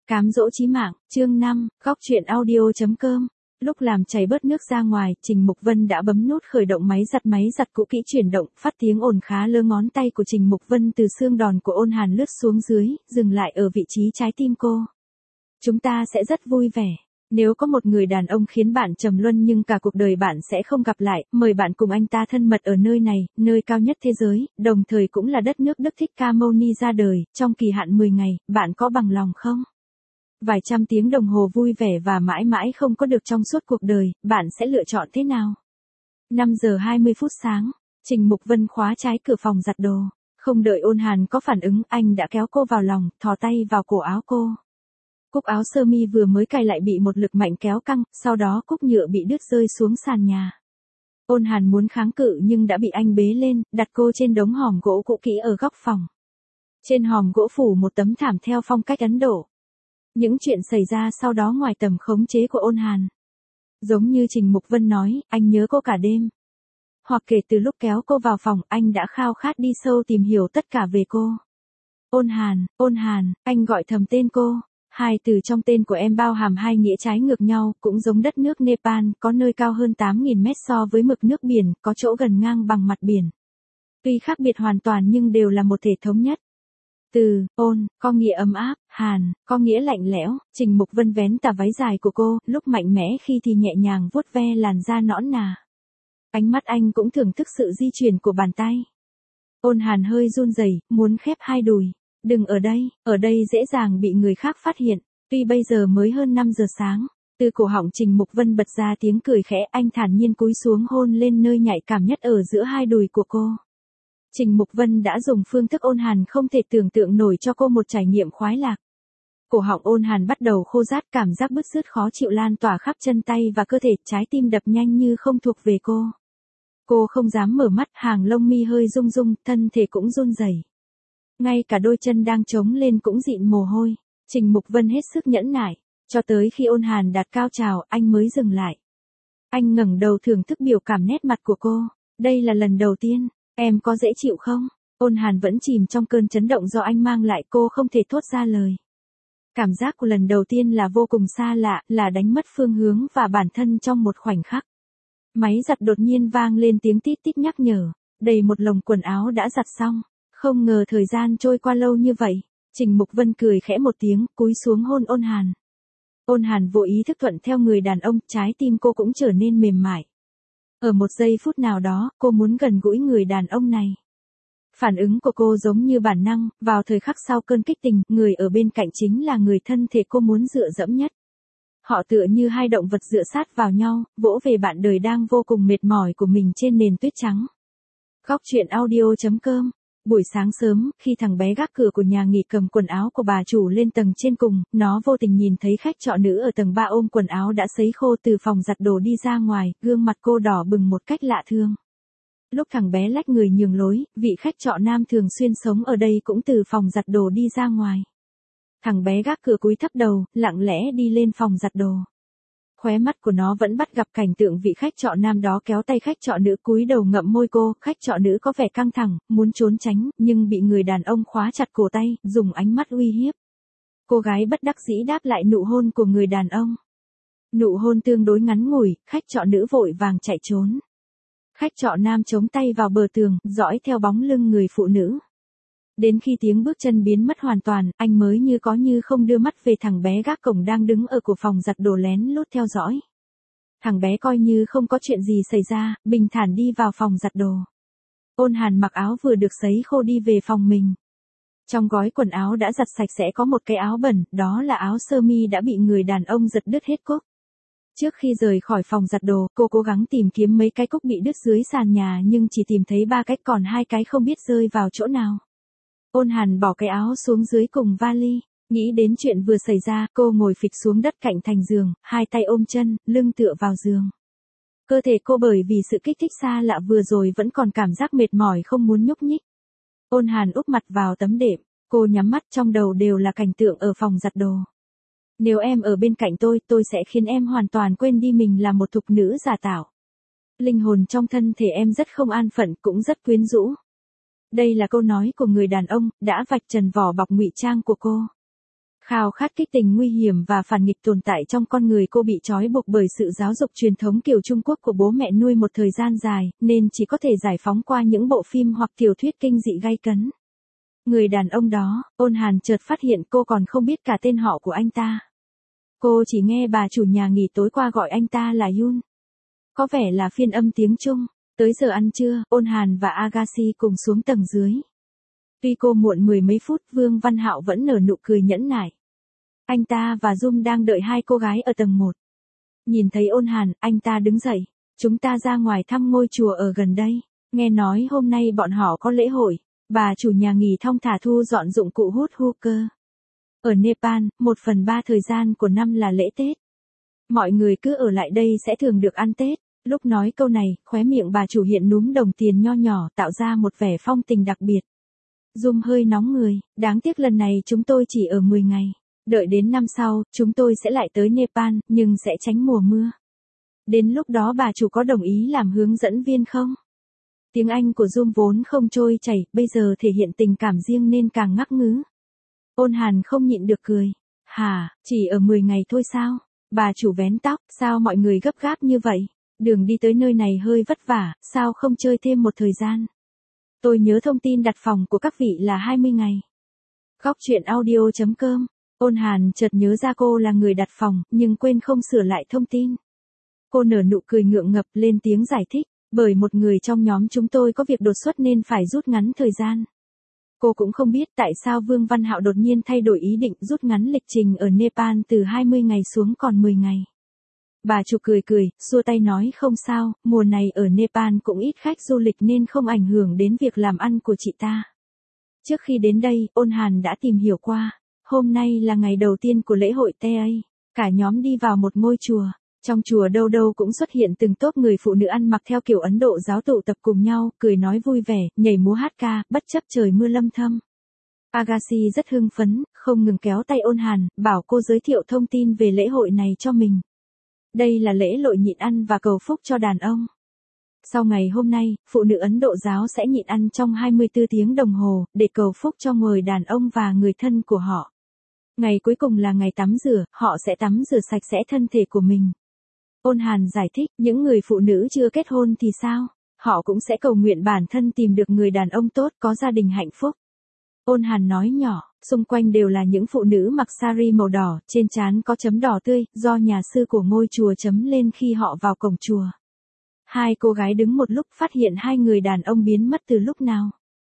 Cám dỗ chí mạng, chương 5, góc truyện audio.com. Lúc làm chảy bớt nước ra ngoài, Trình Mục Vân đã bấm nút khởi động máy giặt cũ kỹ chuyển động, phát tiếng ồn khá lơ ngón tay của Trình Mục Vân từ xương đòn của Ôn Hàn lướt xuống dưới, dừng lại ở vị trí trái tim cô. Chúng ta sẽ rất vui vẻ. Nếu có một người đàn ông khiến bạn trầm luân nhưng cả cuộc đời bạn sẽ không gặp lại, mời bạn cùng anh ta thân mật ở nơi này, nơi cao nhất thế giới, đồng thời cũng là đất nước Đức Thích Ca Mâu Ni ra đời, trong kỳ hạn 10 ngày, bạn có bằng lòng không? Vài trăm tiếng đồng hồ vui vẻ và mãi mãi không có được trong suốt cuộc đời, bạn sẽ lựa chọn thế nào? 5 giờ 20 phút sáng, Trình Mục Vân khóa trái cửa phòng giặt đồ. Không đợi Ôn Hàn có phản ứng, anh đã kéo cô vào lòng, thò tay vào cổ áo cô. Cúc áo sơ mi vừa mới cài lại bị một lực mạnh kéo căng, sau đó cúc nhựa bị đứt rơi xuống sàn nhà. Ôn Hàn muốn kháng cự nhưng đã bị anh bế lên, đặt cô trên đống hòm gỗ cũ kỹ ở góc phòng. Trên hòm gỗ phủ một tấm thảm theo phong cách Ấn Độ. Những chuyện xảy ra sau đó ngoài tầm khống chế của Ôn Hàn. Giống như Trình Mục Vân nói, anh nhớ cô cả đêm. Hoặc kể từ lúc kéo cô vào phòng, anh đã khao khát đi sâu tìm hiểu tất cả về cô. Ôn Hàn, anh gọi thầm tên cô. Hai từ trong tên của em bao hàm hai nghĩa trái ngược nhau, cũng giống đất nước Nepal, có nơi cao hơn 8.000 mét so với mực nước biển, có chỗ gần ngang bằng mặt biển. Tuy khác biệt hoàn toàn nhưng đều là một thể thống nhất. Từ ôn có nghĩa ấm áp, hàn có nghĩa lạnh lẽo. Trình Mục Vân vén tà váy dài của cô, lúc mạnh mẽ khi thì nhẹ nhàng vuốt ve làn da nõn nà. Ánh mắt anh cũng thưởng thức sự di chuyển của bàn tay. Ôn Hàn hơi run rẩy, muốn khép hai đùi. Đừng ở đây dễ dàng bị người khác phát hiện. Tuy bây giờ mới hơn 5 giờ sáng, từ cổ họng Trình Mục Vân bật ra tiếng cười khẽ, anh thản nhiên cúi xuống hôn lên nơi nhạy cảm nhất ở giữa hai đùi của cô. Trình Mục Vân đã dùng phương thức Ôn Hàn không thể tưởng tượng nổi cho cô một trải nghiệm khoái lạc. Cổ họng Ôn Hàn bắt đầu khô rát, cảm giác bứt rứt khó chịu lan tỏa khắp chân tay và cơ thể, trái tim đập nhanh như không thuộc về cô. Cô không dám mở mắt, hàng lông mi hơi rung rung, thân thể cũng run rẩy. Ngay cả đôi chân đang trống lên cũng dịn mồ hôi. Trình Mục Vân hết sức nhẫn nại, cho tới khi Ôn Hàn đạt cao trào, anh mới dừng lại. Anh ngẩng đầu thưởng thức biểu cảm nét mặt của cô. Đây là lần đầu tiên. Em có dễ chịu không? Ôn Hàn vẫn chìm trong cơn chấn động do anh mang lại, cô không thể thốt ra lời. Cảm giác của lần đầu tiên là vô cùng xa lạ, là đánh mất phương hướng và bản thân trong một khoảnh khắc. Máy giặt đột nhiên vang lên tiếng tít tít nhắc nhở. Đầy một lồng quần áo đã giặt xong. Không ngờ thời gian trôi qua lâu như vậy. Trình Mục Vân cười khẽ một tiếng, cúi xuống hôn Ôn Hàn. Ôn Hàn vô ý thức thuận theo người đàn ông, trái tim cô cũng trở nên mềm mại. Ở một giây phút nào đó, cô muốn gần gũi người đàn ông này. Phản ứng của cô giống như bản năng, vào thời khắc sau cơn kích tình, người ở bên cạnh chính là người thân thể cô muốn dựa dẫm nhất. Họ tựa như hai động vật dựa sát vào nhau, vỗ về bạn đời đang vô cùng mệt mỏi của mình trên nền tuyết trắng. Góc truyện audio.com. Buổi sáng sớm, khi thằng bé gác cửa của nhà nghỉ cầm quần áo của bà chủ lên tầng trên cùng, nó vô tình nhìn thấy khách trọ nữ ở tầng 3 ôm quần áo đã sấy khô từ phòng giặt đồ đi ra ngoài, gương mặt cô đỏ bừng một cách lạ thường. Lúc thằng bé lách người nhường lối, vị khách trọ nam thường xuyên sống ở đây cũng từ phòng giặt đồ đi ra ngoài. Thằng bé gác cửa cúi thấp đầu, lặng lẽ đi lên phòng giặt đồ. Khóe mắt của nó vẫn bắt gặp cảnh tượng vị khách trọ nam đó kéo tay khách trọ nữ cúi đầu ngậm môi cô, khách trọ nữ có vẻ căng thẳng, muốn trốn tránh, nhưng bị người đàn ông khóa chặt cổ tay, dùng ánh mắt uy hiếp. Cô gái bất đắc dĩ đáp lại nụ hôn của người đàn ông. Nụ hôn tương đối ngắn ngủi, khách trọ nữ vội vàng chạy trốn. Khách trọ nam chống tay vào bờ tường, dõi theo bóng lưng người phụ nữ. Đến khi tiếng bước chân biến mất hoàn toàn, anh mới như có như không đưa mắt về thằng bé gác cổng đang đứng ở cửa phòng giặt đồ lén lút theo dõi. Thằng bé coi như không có chuyện gì xảy ra, bình thản đi vào phòng giặt đồ. Ôn Hàn mặc áo vừa được sấy khô đi về phòng mình. Trong gói quần áo đã giặt sạch sẽ có một cái áo bẩn, đó là áo sơ mi đã bị người đàn ông giật đứt hết cúc. Trước khi rời khỏi phòng giặt đồ, cô cố gắng tìm kiếm mấy cái cúc bị đứt dưới sàn nhà nhưng chỉ tìm thấy 3 cái, còn 2 cái không biết rơi vào chỗ nào. Ôn Hàn bỏ cái áo xuống dưới cùng vali, nghĩ đến chuyện vừa xảy ra, cô ngồi phịch xuống đất cạnh thành giường, hai tay ôm chân, lưng tựa vào giường. Cơ thể cô bởi vì sự kích thích xa lạ vừa rồi vẫn còn cảm giác mệt mỏi không muốn nhúc nhích. Ôn Hàn úp mặt vào tấm đệm, cô nhắm mắt, trong đầu đều là cảnh tượng ở phòng giặt đồ. Nếu em ở bên cạnh tôi sẽ khiến em hoàn toàn quên đi mình là một thục nữ giả tạo. Linh hồn trong thân thể em rất không an phận, cũng rất quyến rũ. Đây là câu nói của người đàn ông, đã vạch trần vỏ bọc ngụy trang của cô. Khao khát kích tình nguy hiểm và phản nghịch tồn tại trong con người cô bị trói buộc bởi sự giáo dục truyền thống kiểu Trung Quốc của bố mẹ nuôi một thời gian dài, nên chỉ có thể giải phóng qua những bộ phim hoặc tiểu thuyết kinh dị gay cấn. Người đàn ông đó, Ôn Hàn chợt phát hiện cô còn không biết cả tên họ của anh ta. Cô chỉ nghe bà chủ nhà nghỉ tối qua gọi anh ta là Yun. Có vẻ là phiên âm tiếng Trung. Tới giờ ăn trưa, Ôn Hàn và Agassi cùng xuống tầng dưới. Tuy cô muộn mười mấy phút, Vương Văn Hạo vẫn nở nụ cười nhẫn nại. Anh ta và Dung đang đợi hai cô gái ở tầng 1. Nhìn thấy Ôn Hàn, anh ta đứng dậy. Chúng ta ra ngoài thăm ngôi chùa ở gần đây. Nghe nói hôm nay bọn họ có lễ hội. Bà chủ nhà nghỉ thong thả thu dọn dụng cụ hút hookah. Ở Nepal, 1/3 thời gian của năm là lễ Tết. Mọi người cứ ở lại đây sẽ thường được ăn Tết. Lúc nói câu này, khóe miệng bà chủ hiện núm đồng tiền nho nhỏ tạo ra một vẻ phong tình đặc biệt. Dung hơi nóng người, đáng tiếc lần này chúng tôi chỉ ở 10 ngày. Đợi đến năm sau, chúng tôi sẽ lại tới Nepal, nhưng sẽ tránh mùa mưa. Đến lúc đó bà chủ có đồng ý làm hướng dẫn viên không? Tiếng Anh của Dung vốn không trôi chảy, bây giờ thể hiện tình cảm riêng nên càng ngắc ngứ. Ôn Hàn không nhịn được cười. Hả, chỉ ở 10 ngày thôi sao? Bà chủ vén tóc, sao mọi người gấp gáp như vậy? Đường đi tới nơi này hơi vất vả, sao không chơi thêm một thời gian? Tôi nhớ thông tin đặt phòng của các vị là 20 ngày. Góc truyện audio.com. Ôn Hàn chợt nhớ ra cô là người đặt phòng, nhưng quên không sửa lại thông tin. Cô nở nụ cười ngượng ngập lên tiếng giải thích, bởi một người trong nhóm chúng tôi có việc đột xuất nên phải rút ngắn thời gian. Cô cũng không biết tại sao Vương Văn Hạo đột nhiên thay đổi ý định rút ngắn lịch trình ở Nepal từ 20 ngày xuống còn 10 ngày. Bà chủ cười cười, xua tay nói không sao, mùa này ở Nepal cũng ít khách du lịch nên không ảnh hưởng đến việc làm ăn của chị ta. Trước khi đến đây, Ôn Hàn đã tìm hiểu qua. Hôm nay là ngày đầu tiên của lễ hội TA. Cả nhóm đi vào một ngôi chùa. Trong chùa đâu đâu cũng xuất hiện từng tốp người phụ nữ ăn mặc theo kiểu Ấn Độ giáo tụ tập cùng nhau, cười nói vui vẻ, nhảy múa hát ca, bất chấp trời mưa lâm thâm. Agassi rất hưng phấn, không ngừng kéo tay Ôn Hàn, bảo cô giới thiệu thông tin về lễ hội này cho mình. Đây là lễ hội nhịn ăn và cầu phúc cho đàn ông. Sau ngày hôm nay, phụ nữ Ấn Độ giáo sẽ nhịn ăn trong 24 tiếng đồng hồ, để cầu phúc cho người đàn ông và người thân của họ. Ngày cuối cùng là ngày tắm rửa, họ sẽ tắm rửa sạch sẽ thân thể của mình. Ôn Hàn giải thích, những người phụ nữ chưa kết hôn thì sao? Họ cũng sẽ cầu nguyện bản thân tìm được người đàn ông tốt, có gia đình hạnh phúc. Ôn Hàn nói nhỏ, xung quanh đều là những phụ nữ mặc sari màu đỏ, trên trán có chấm đỏ tươi, do nhà sư của ngôi chùa chấm lên khi họ vào cổng chùa. Hai cô gái đứng một lúc phát hiện hai người đàn ông biến mất từ lúc nào.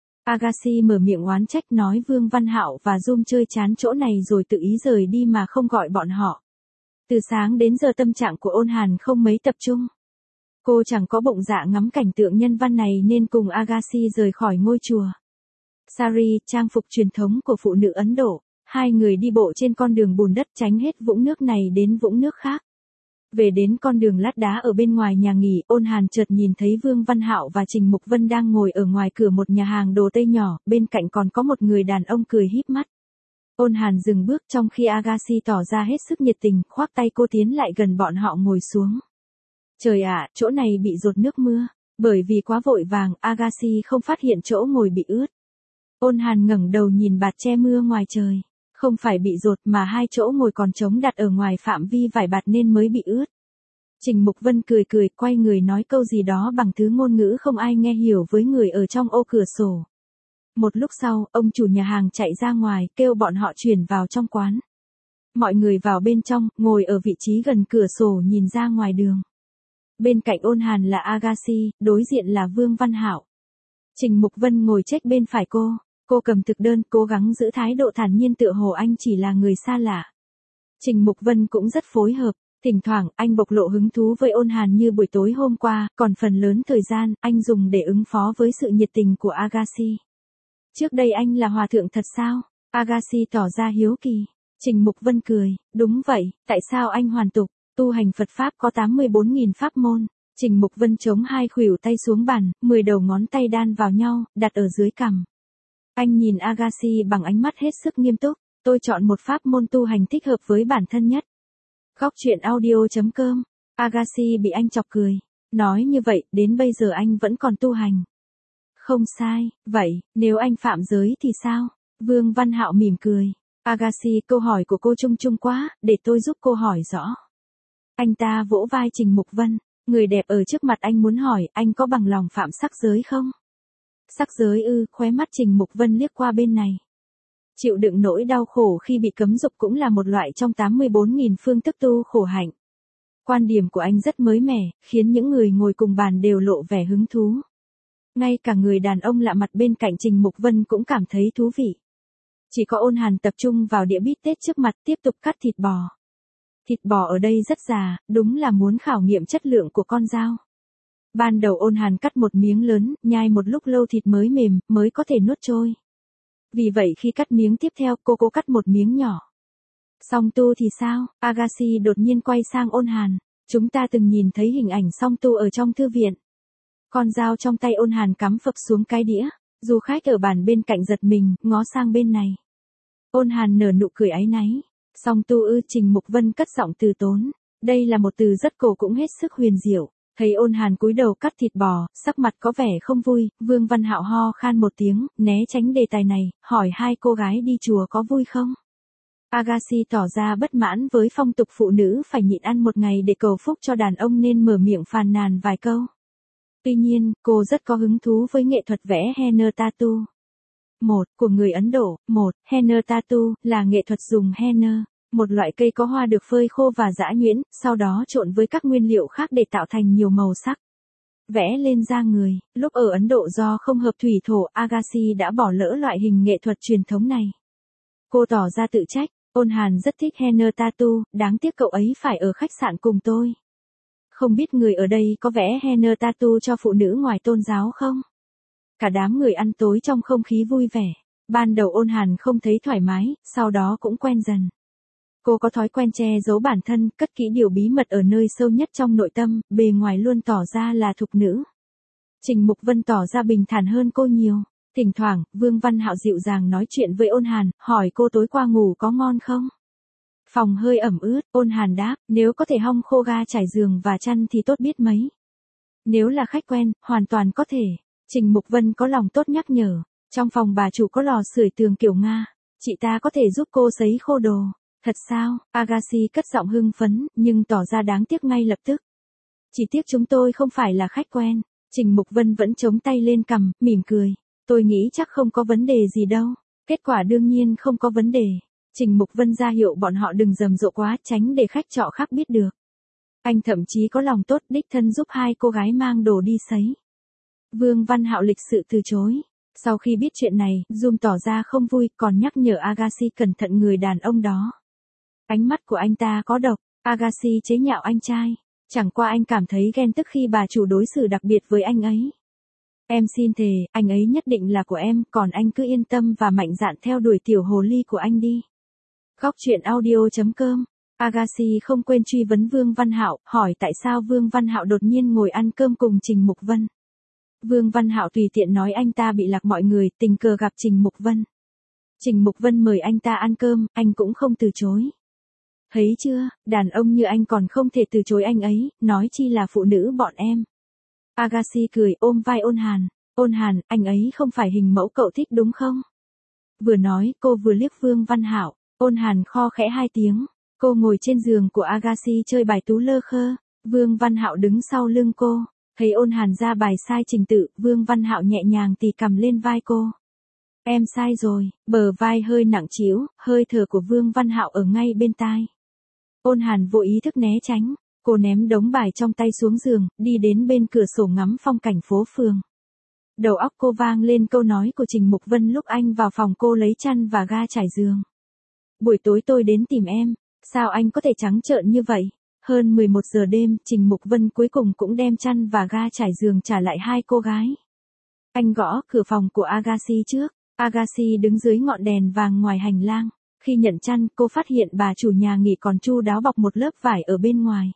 Agassi mở miệng oán trách nói Vương Văn Hạo và Dung chơi chán chỗ này rồi tự ý rời đi mà không gọi bọn họ. Từ sáng đến giờ tâm trạng của Ôn Hàn không mấy tập trung. Cô chẳng có bụng dạ ngắm cảnh tượng nhân văn này nên cùng Agassi rời khỏi ngôi chùa. Sari, trang phục truyền thống của phụ nữ Ấn Độ. Hai người đi bộ trên con đường bùn đất tránh hết vũng nước này đến vũng nước khác. Về đến con đường lát đá ở bên ngoài nhà nghỉ, Ôn Hàn chợt nhìn thấy Vương Văn Hạo và Trình Mục Vân đang ngồi ở ngoài cửa một nhà hàng đồ Tây nhỏ, bên cạnh còn có một người đàn ông cười híp mắt. Ôn Hàn dừng bước trong khi Agassi tỏ ra hết sức nhiệt tình, khoác tay cô tiến lại gần bọn họ ngồi xuống. Trời ạ, chỗ này bị dột nước mưa. Bởi vì quá vội vàng, Agassi không phát hiện chỗ ngồi bị ướt. Ôn Hàn ngẩng đầu nhìn bạt che mưa ngoài trời. Không phải bị dột mà hai chỗ ngồi còn trống đặt ở ngoài phạm vi vải bạt nên mới bị ướt. Trình Mục Vân cười cười, quay người nói câu gì đó bằng thứ ngôn ngữ không ai nghe hiểu với người ở trong ô cửa sổ. Một lúc sau, ông chủ nhà hàng chạy ra ngoài, kêu bọn họ chuyển vào trong quán. Mọi người vào bên trong, ngồi ở vị trí gần cửa sổ nhìn ra ngoài đường. Bên cạnh Ôn Hàn là Agassi, đối diện là Vương Văn Hạo. Trình Mục Vân ngồi chếch bên phải cô. Cô cầm thực đơn, cố gắng giữ thái độ thản nhiên tựa hồ anh chỉ là người xa lạ. Trình Mục Vân cũng rất phối hợp. Thỉnh thoảng, anh bộc lộ hứng thú với Ôn Hàn như buổi tối hôm qua, còn phần lớn thời gian, anh dùng để ứng phó với sự nhiệt tình của Agassi. Trước đây anh là hòa thượng thật sao? Agassi tỏ ra hiếu kỳ. Trình Mục Vân cười, đúng vậy, tại sao anh hoàn tục? Tu hành Phật Pháp có 84.000 pháp môn. Trình Mục Vân chống hai khuỷu tay xuống bàn, 10 đầu ngón tay đan vào nhau, đặt ở dưới cằm. Anh nhìn Agassi bằng ánh mắt hết sức nghiêm túc. Tôi chọn một pháp môn tu hành thích hợp với bản thân nhất. Góc truyện audio.com. Agassi bị anh chọc cười. Nói như vậy, đến bây giờ anh vẫn còn tu hành. Không sai, vậy, nếu anh phạm giới thì sao? Vương Văn Hạo mỉm cười. Agassi, câu hỏi của cô chung chung quá, để tôi giúp cô hỏi rõ. Anh ta vỗ vai Trình Mục Vân, người đẹp ở trước mặt anh muốn hỏi, anh có bằng lòng phạm sắc giới không? Sắc giới ư? Khóe mắt Trình Mục Vân liếc qua bên này. Chịu đựng nỗi đau khổ khi bị cấm dục cũng là một loại trong 84.000 phương thức tu khổ hạnh. Quan điểm của anh rất mới mẻ, khiến những người ngồi cùng bàn đều lộ vẻ hứng thú. Ngay cả người đàn ông lạ mặt bên cạnh Trình Mục Vân cũng cảm thấy thú vị. Chỉ có Ôn Hàn tập trung vào đĩa bít tết trước mặt tiếp tục cắt thịt bò. Thịt bò ở đây rất già, đúng là muốn khảo nghiệm chất lượng của con dao. Ban đầu Ôn Hàn cắt một miếng lớn, nhai một lúc lâu thịt mới mềm, mới có thể nuốt trôi. Vì vậy khi cắt miếng tiếp theo, cô cố cắt một miếng nhỏ. Song tu thì sao? Agassi đột nhiên quay sang Ôn Hàn. Chúng ta từng nhìn thấy hình ảnh song tu ở trong thư viện. Con dao trong tay Ôn Hàn cắm phập xuống cái đĩa. Du khách ở bàn bên cạnh giật mình, ngó sang bên này. Ôn Hàn nở nụ cười áy náy. Song tu ư? Trình Mục Vân cất giọng từ tốn. Đây là một từ rất cổ cũng hết sức huyền diệu. Thấy Ôn Hàn cúi đầu cắt thịt bò, sắc mặt có vẻ không vui, Vương Văn Hạo ho khan một tiếng, né tránh đề tài này, hỏi hai cô gái đi chùa có vui không? Agassi tỏ ra bất mãn với phong tục phụ nữ phải nhịn ăn một ngày để cầu phúc cho đàn ông nên mở miệng phàn nàn vài câu. Tuy nhiên, cô rất có hứng thú với nghệ thuật vẽ henna tattoo. Của người Ấn Độ. Henna tattoo là nghệ thuật dùng henna, một loại cây có hoa được phơi khô và giã nhuyễn, sau đó trộn với các nguyên liệu khác để tạo thành nhiều màu sắc. Vẽ lên da người. Lúc ở Ấn Độ do không hợp thủy thổ, Agassi đã bỏ lỡ loại hình nghệ thuật truyền thống này. Cô tỏ ra tự trách. Ôn Hàn rất thích henna tattoo, đáng tiếc cậu ấy phải ở khách sạn cùng tôi. Không biết người ở đây có vẽ henna tattoo cho phụ nữ ngoài tôn giáo không? Cả đám người ăn tối trong không khí vui vẻ. Ban đầu Ôn Hàn không thấy thoải mái, sau đó cũng quen dần. Cô có thói quen che giấu bản thân, cất kỹ điều bí mật ở nơi sâu nhất trong nội tâm, bề ngoài luôn tỏ ra là thục nữ. Trình Mục Vân tỏ ra bình thản hơn cô nhiều. Thỉnh thoảng, Vương Văn Hạo dịu dàng nói chuyện với Ôn Hàn, hỏi cô tối qua ngủ có ngon không? Phòng hơi ẩm ướt, Ôn Hàn đáp, nếu có thể hong khô ga trải giường và chăn thì tốt biết mấy. Nếu là khách quen, hoàn toàn có thể. Trình Mục Vân có lòng tốt nhắc nhở, trong phòng bà chủ có lò sưởi tường kiểu Nga, chị ta có thể giúp cô sấy khô đồ. Thật sao? Agassi cất giọng hưng phấn, nhưng tỏ ra đáng tiếc ngay lập tức. Chỉ tiếc chúng tôi không phải là khách quen. Trình Mục Vân vẫn chống tay lên cằm, mỉm cười. Tôi nghĩ chắc không có vấn đề gì đâu. Kết quả đương nhiên không có vấn đề. Trình Mục Vân ra hiệu bọn họ đừng rầm rộ quá, tránh để khách trọ khác biết được. Anh thậm chí có lòng tốt đích thân giúp hai cô gái mang đồ đi sấy. Vương Văn Hạo lịch sự từ chối. Sau khi biết chuyện này, Zoom tỏ ra không vui, còn nhắc nhở Agassi cẩn thận người đàn ông đó. Ánh mắt của anh ta có độc. Agassi chế nhạo anh trai. Chẳng qua anh cảm thấy ghen tức khi bà chủ đối xử đặc biệt với anh ấy. Em xin thề, anh ấy nhất định là của em, còn anh cứ yên tâm và mạnh dạn theo đuổi tiểu hồ ly của anh đi. Góc truyện audio.com. Agassi không quên truy vấn Vương Văn Hạo, hỏi tại sao Vương Văn Hạo đột nhiên ngồi ăn cơm cùng Trình Mục Vân. Vương Văn Hạo tùy tiện nói anh ta bị lạc mọi người, tình cờ gặp Trình Mục Vân. Trình Mục Vân mời anh ta ăn cơm, anh cũng không từ chối. Thấy chưa, đàn ông như anh còn không thể từ chối anh ấy, nói chi là phụ nữ bọn em. Agassi cười ôm vai Ôn Hàn. Ôn Hàn, anh ấy không phải hình mẫu cậu thích đúng không? Vừa nói, cô vừa liếc Vương Văn Hạo. Ôn Hàn kho khẽ hai tiếng. Cô ngồi trên giường của Agassi chơi bài tú lơ khơ. Vương Văn Hạo đứng sau lưng cô. Thấy Ôn Hàn ra bài sai trình tự, Vương Văn Hạo nhẹ nhàng tì cầm lên vai cô. Em sai rồi, bờ vai hơi nặng trĩu, hơi thở của Vương Văn Hạo ở ngay bên tai. Ôn Hàn vô ý thức né tránh, cô ném đống bài trong tay xuống giường, đi đến bên cửa sổ ngắm phong cảnh phố phường. Đầu óc cô vang lên câu nói của Trình Mục Vân lúc anh vào phòng cô lấy chăn và ga trải giường. Buổi tối tôi đến tìm em, sao anh có thể trắng trợn như vậy? Hơn 11 giờ đêm, Trình Mục Vân cuối cùng cũng đem chăn và ga trải giường trả lại hai cô gái. Anh gõ cửa phòng của Agassi trước. Agassi đứng dưới ngọn đèn vàng ngoài hành lang. Khi nhận chăn, cô phát hiện bà chủ nhà nghỉ còn chu đáo bọc một lớp vải ở bên ngoài.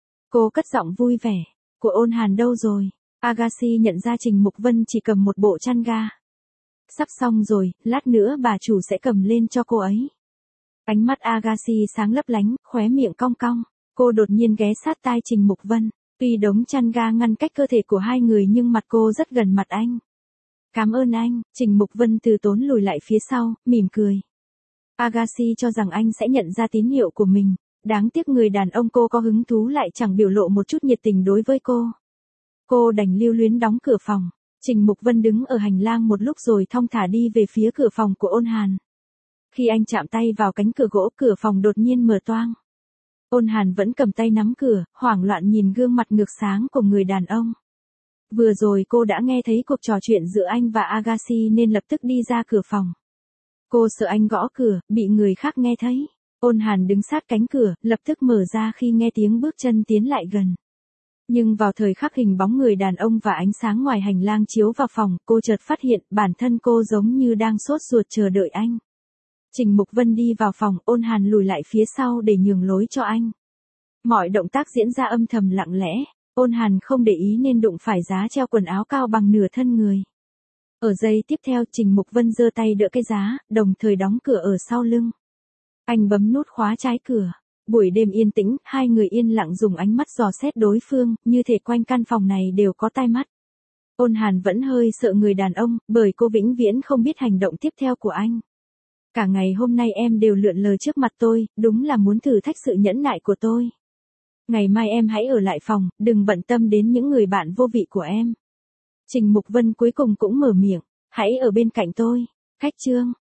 Cô cất giọng vui vẻ. Của Ôn Hàn đâu rồi? Agassi nhận ra Trình Mục Vân chỉ cầm một bộ chăn ga. Sắp xong rồi, lát nữa bà chủ sẽ cầm lên cho cô ấy. Ánh mắt Agassi sáng lấp lánh, khóe miệng cong cong. Cô đột nhiên ghé sát tai Trình Mục Vân. Tuy đống chăn ga ngăn cách cơ thể của hai người nhưng mặt cô rất gần mặt anh. Cảm ơn anh. Trình Mục Vân từ tốn lùi lại phía sau, mỉm cười. Agassi cho rằng anh sẽ nhận ra tín hiệu của mình. Đáng tiếc người đàn ông cô có hứng thú lại chẳng biểu lộ một chút nhiệt tình đối với cô. Cô đành lưu luyến đóng cửa phòng. Trình Mục Vân đứng ở hành lang một lúc rồi thong thả đi về phía cửa phòng của Ôn Hàn. Khi anh chạm tay vào cánh cửa gỗ, cửa phòng đột nhiên mở toang. Ôn Hàn vẫn cầm tay nắm cửa, hoảng loạn nhìn gương mặt ngược sáng của người đàn ông. Vừa rồi cô đã nghe thấy cuộc trò chuyện giữa anh và Agassi nên lập tức đi ra cửa phòng. Cô sợ anh gõ cửa, bị người khác nghe thấy. Ôn Hàn đứng sát cánh cửa, lập tức mở ra khi nghe tiếng bước chân tiến lại gần. Nhưng vào thời khắc hình bóng người đàn ông và ánh sáng ngoài hành lang chiếu vào phòng, cô chợt phát hiện bản thân cô giống như đang sốt ruột chờ đợi anh. Trình Mục Vân đi vào phòng, Ôn Hàn lùi lại phía sau để nhường lối cho anh. Mọi động tác diễn ra âm thầm lặng lẽ, Ôn Hàn không để ý nên đụng phải giá treo quần áo cao bằng nửa thân người. Ở giây tiếp theo, Trình Mục Vân giơ tay đỡ cái giá, đồng thời đóng cửa ở sau lưng. Anh bấm nút khóa trái cửa. Buổi đêm yên tĩnh, hai người yên lặng dùng ánh mắt dò xét đối phương, như thể quanh căn phòng này đều có tai mắt. Ôn Hàn vẫn hơi sợ người đàn ông, bởi cô vĩnh viễn không biết hành động tiếp theo của anh. Cả ngày hôm nay em đều lượn lờ trước mặt tôi, đúng là muốn thử thách sự nhẫn nại của tôi. Ngày mai em hãy ở lại phòng, đừng bận tâm đến những người bạn vô vị của em. Trình Mục Vân cuối cùng cũng mở miệng, hãy ở bên cạnh tôi. Khách trương.